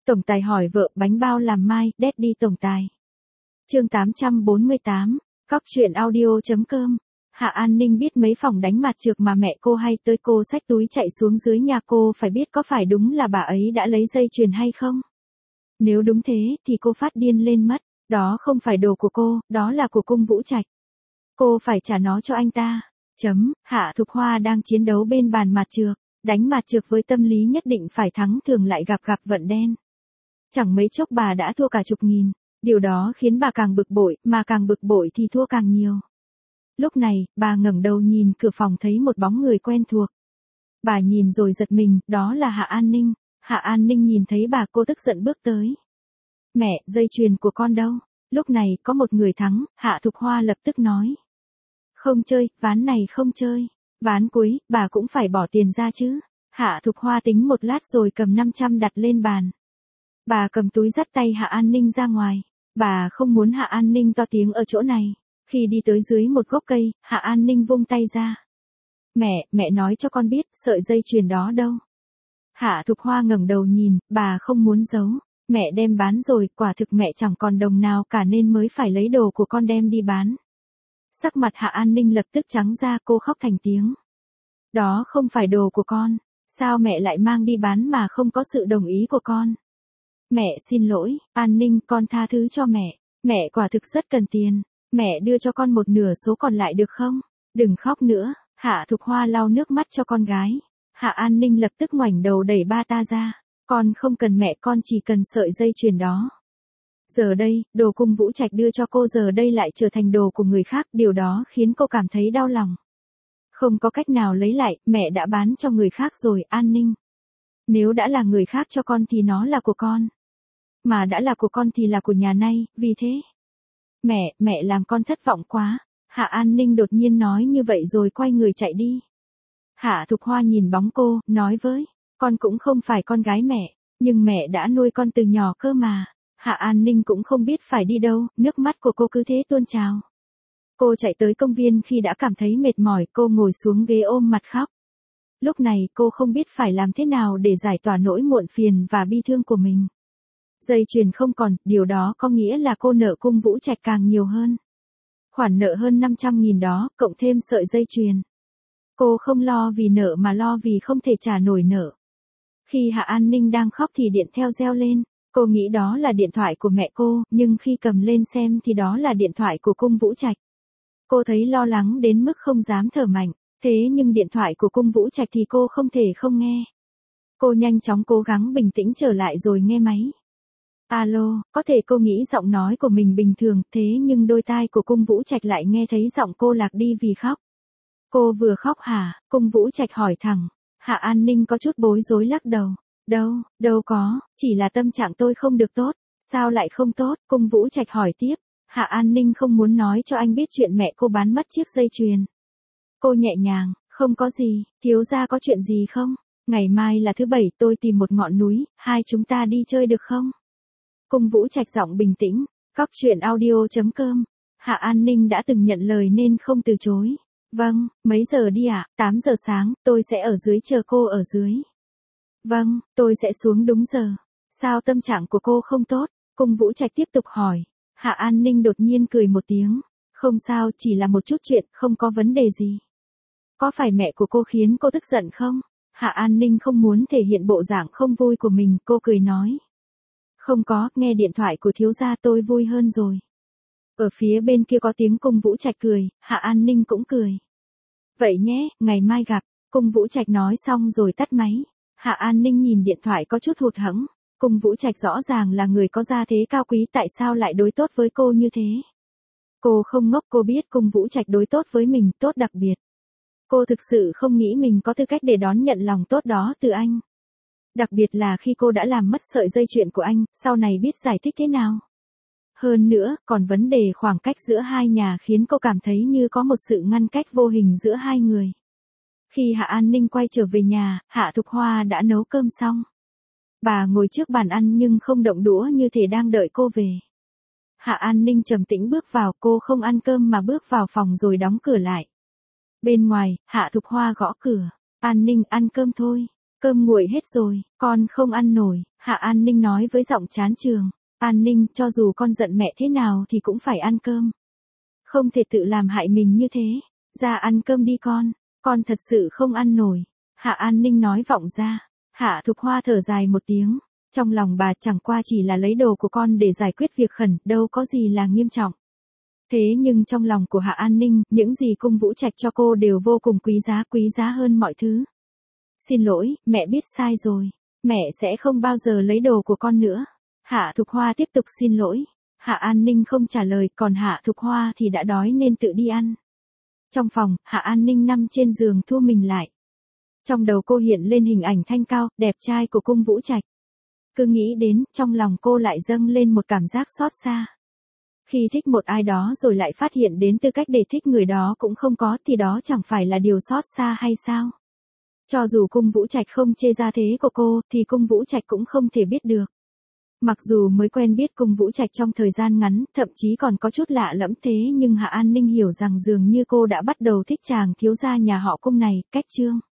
Tổng tài hỏi vợ bánh bao làm mai, Daddy tổng tài. Chương 848, Cóc truyện audio.com. Hạ An Ninh biết mấy phòng đánh mặt trược mà mẹ cô hay tới, cô xách túi chạy xuống dưới nhà. Cô phải biết có phải đúng là bà ấy đã lấy dây chuyền hay không. Nếu đúng thế thì cô phát điên lên mất. Đó không phải đồ của cô, đó là của Cung Vũ Trạch. Cô phải trả nó cho anh ta. Hạ Thục Hoa đang chiến đấu bên bàn mặt trược. Đánh mặt trược với tâm lý nhất định phải thắng, thường lại gặp vận đen. Chẳng mấy chốc bà đã thua cả chục nghìn. Điều đó khiến bà càng bực bội, mà càng bực bội thì thua càng nhiều. Lúc này, bà ngẩng đầu nhìn cửa phòng thấy một bóng người quen thuộc. Bà nhìn rồi giật mình, đó là Hạ An Ninh. Hạ An Ninh nhìn thấy bà, cô tức giận bước tới. Mẹ, dây chuyền của con đâu? Lúc này, có một người thắng, Hạ Thục Hoa lập tức nói. Không chơi, ván này không chơi. Ván cuối, bà cũng phải bỏ tiền ra chứ. Hạ Thục Hoa tính một lát rồi cầm 500 đặt lên bàn. Bà cầm túi dắt tay Hạ An Ninh ra ngoài. Bà không muốn Hạ An Ninh to tiếng ở chỗ này. Khi đi tới dưới một gốc cây, Hạ An Ninh vung tay ra. Mẹ nói cho con biết, sợi dây chuyền đó đâu? Hạ Thục Hoa ngẩng đầu nhìn, bà không muốn giấu. Mẹ đem bán rồi, quả thực mẹ chẳng còn đồng nào cả nên mới phải lấy đồ của con đem đi bán. Sắc mặt Hạ An Ninh lập tức trắng ra, cô khóc thành tiếng. Đó không phải đồ của con, sao mẹ lại mang đi bán mà không có sự đồng ý của con? Mẹ xin lỗi, An Ninh, con tha thứ cho mẹ quả thực rất cần tiền. Mẹ đưa cho con một nửa số còn lại được không? Đừng khóc nữa. Hạ Thục Hoa lau nước mắt cho con gái. Hạ An Ninh lập tức ngoảnh đầu đẩy ba ta ra. Con không cần mẹ, con chỉ cần sợi dây chuyền đó. Giờ đây, đồ Cung Vũ Trạch đưa cho cô giờ đây lại trở thành đồ của người khác, điều đó khiến cô cảm thấy đau lòng. Không có cách nào lấy lại, mẹ đã bán cho người khác rồi, An Ninh. Nếu đã là người khác cho con thì nó là của con. Mà đã là của con thì là của nhà này, vì thế. Mẹ làm con thất vọng quá. Hạ An Ninh đột nhiên nói như vậy rồi quay người chạy đi. Hạ Thục Hoa nhìn bóng cô, nói với, con cũng không phải con gái mẹ, nhưng mẹ đã nuôi con từ nhỏ cơ mà. Hạ An Ninh cũng không biết phải đi đâu, nước mắt của cô cứ thế tuôn trào. Cô chạy tới công viên khi đã cảm thấy mệt mỏi, cô ngồi xuống ghế ôm mặt khóc. Lúc này cô không biết phải làm thế nào để giải tỏa nỗi muộn phiền và bi thương của mình. Dây chuyền không còn, điều đó có nghĩa là cô nợ Cung Vũ Trạch càng nhiều hơn. Khoản nợ hơn 500.000 đó, cộng thêm sợi dây chuyền. Cô không lo vì nợ mà lo vì không thể trả nổi nợ. Khi Hạ An Ninh đang khóc thì điện theo reo lên. Cô nghĩ đó là điện thoại của mẹ cô, nhưng khi cầm lên xem thì đó là điện thoại của Cung Vũ Trạch. Cô thấy lo lắng đến mức không dám thở mạnh, thế nhưng điện thoại của Cung Vũ Trạch thì cô không thể không nghe. Cô nhanh chóng cố gắng bình tĩnh trở lại rồi nghe máy. Alo, có thể cô nghĩ giọng nói của mình bình thường, thế nhưng đôi tai của Cung Vũ Trạch lại nghe thấy giọng cô lạc đi vì khóc. Cô vừa khóc hả? Cung Vũ Trạch hỏi thẳng. Hạ An Ninh có chút bối rối lắc đầu. Đâu có, chỉ là tâm trạng tôi không được tốt. Sao lại không tốt? Cung Vũ Trạch hỏi tiếp. Hạ An Ninh không muốn nói cho anh biết chuyện mẹ cô bán mất chiếc dây chuyền. Cô nhẹ nhàng, không có gì, thiếu gia có chuyện gì không? Ngày mai là thứ Bảy, tôi tìm một ngọn núi, hai chúng ta đi chơi được không? Cung Vũ Trạch giọng bình tĩnh. Cóc truyện audio.com. Hạ An Ninh đã từng nhận lời nên không từ chối. Vâng, mấy giờ đi ạ? 8 giờ sáng, tôi sẽ ở dưới chờ cô ở dưới. Vâng, tôi sẽ xuống đúng giờ. Sao tâm trạng của cô không tốt? Cung Vũ Trạch tiếp tục hỏi. Hạ An Ninh đột nhiên cười một tiếng. Không sao, chỉ là một chút chuyện, không có vấn đề gì. Có phải mẹ của cô khiến cô tức giận không? Hạ An Ninh không muốn thể hiện bộ dạng không vui của mình, cô cười nói. Không có, nghe điện thoại của thiếu gia tôi vui hơn rồi. Ở phía bên kia có tiếng Cung Vũ Trạch cười, Hạ An Ninh cũng cười. Vậy nhé, ngày mai gặp. Cung Vũ Trạch nói xong rồi tắt máy. Hạ An Ninh nhìn điện thoại có chút hụt hẫng. Cung Vũ Trạch rõ ràng là người có gia thế cao quý, tại sao lại đối tốt với cô như thế? Cô không ngốc, cô biết Cung Vũ Trạch đối tốt với mình, tốt đặc biệt. Cô thực sự không nghĩ mình có tư cách để đón nhận lòng tốt đó từ anh. Đặc biệt là khi cô đã làm mất sợi dây chuyền của anh, sau này biết giải thích thế nào. Hơn nữa, còn vấn đề khoảng cách giữa hai nhà khiến cô cảm thấy như có một sự ngăn cách vô hình giữa hai người. Khi Hạ An Ninh quay trở về nhà, Hạ Thục Hoa đã nấu cơm xong. Bà ngồi trước bàn ăn nhưng không động đũa như thể đang đợi cô về. Hạ An Ninh trầm tĩnh bước vào, cô không ăn cơm mà bước vào phòng rồi đóng cửa lại. Bên ngoài, Hạ Thục Hoa gõ cửa. An Ninh, ăn cơm thôi. Cơm nguội hết rồi, con không ăn nổi, Hạ An Ninh nói với giọng chán chường. An Ninh, cho dù con giận mẹ thế nào thì cũng phải ăn cơm. Không thể tự làm hại mình như thế. Ra ăn cơm đi con thật sự không ăn nổi. Hạ An Ninh nói vọng ra. Hạ Thục Hoa thở dài một tiếng. Trong lòng bà chẳng qua chỉ là lấy đồ của con để giải quyết việc khẩn, đâu có gì là nghiêm trọng. Thế nhưng trong lòng của Hạ An Ninh, những gì Cung Vũ Trạch cho cô đều vô cùng quý giá hơn mọi thứ. Xin lỗi, mẹ biết sai rồi. Mẹ sẽ không bao giờ lấy đồ của con nữa. Hạ Thục Hoa tiếp tục xin lỗi. Hạ An Ninh không trả lời, còn Hạ Thục Hoa thì đã đói nên tự đi ăn. Trong phòng, Hạ An Ninh nằm trên giường thu mình lại. Trong đầu cô hiện lên hình ảnh thanh cao, đẹp trai của Cung Vũ Trạch. Cứ nghĩ đến, trong lòng cô lại dâng lên một cảm giác xót xa. Khi thích một ai đó rồi lại phát hiện đến tư cách để thích người đó cũng không có thì đó chẳng phải là điều xót xa hay sao? Cho dù Cung Vũ Trạch không chê ra thế của cô thì Cung Vũ Trạch cũng không thể biết được. Mặc dù mới quen biết Cung Vũ Trạch trong thời gian ngắn, thậm chí còn có chút lạ lẫm thế nhưng Hạ An Ninh hiểu rằng dường như cô đã bắt đầu thích chàng thiếu gia nhà họ Cung này, Cách Trương.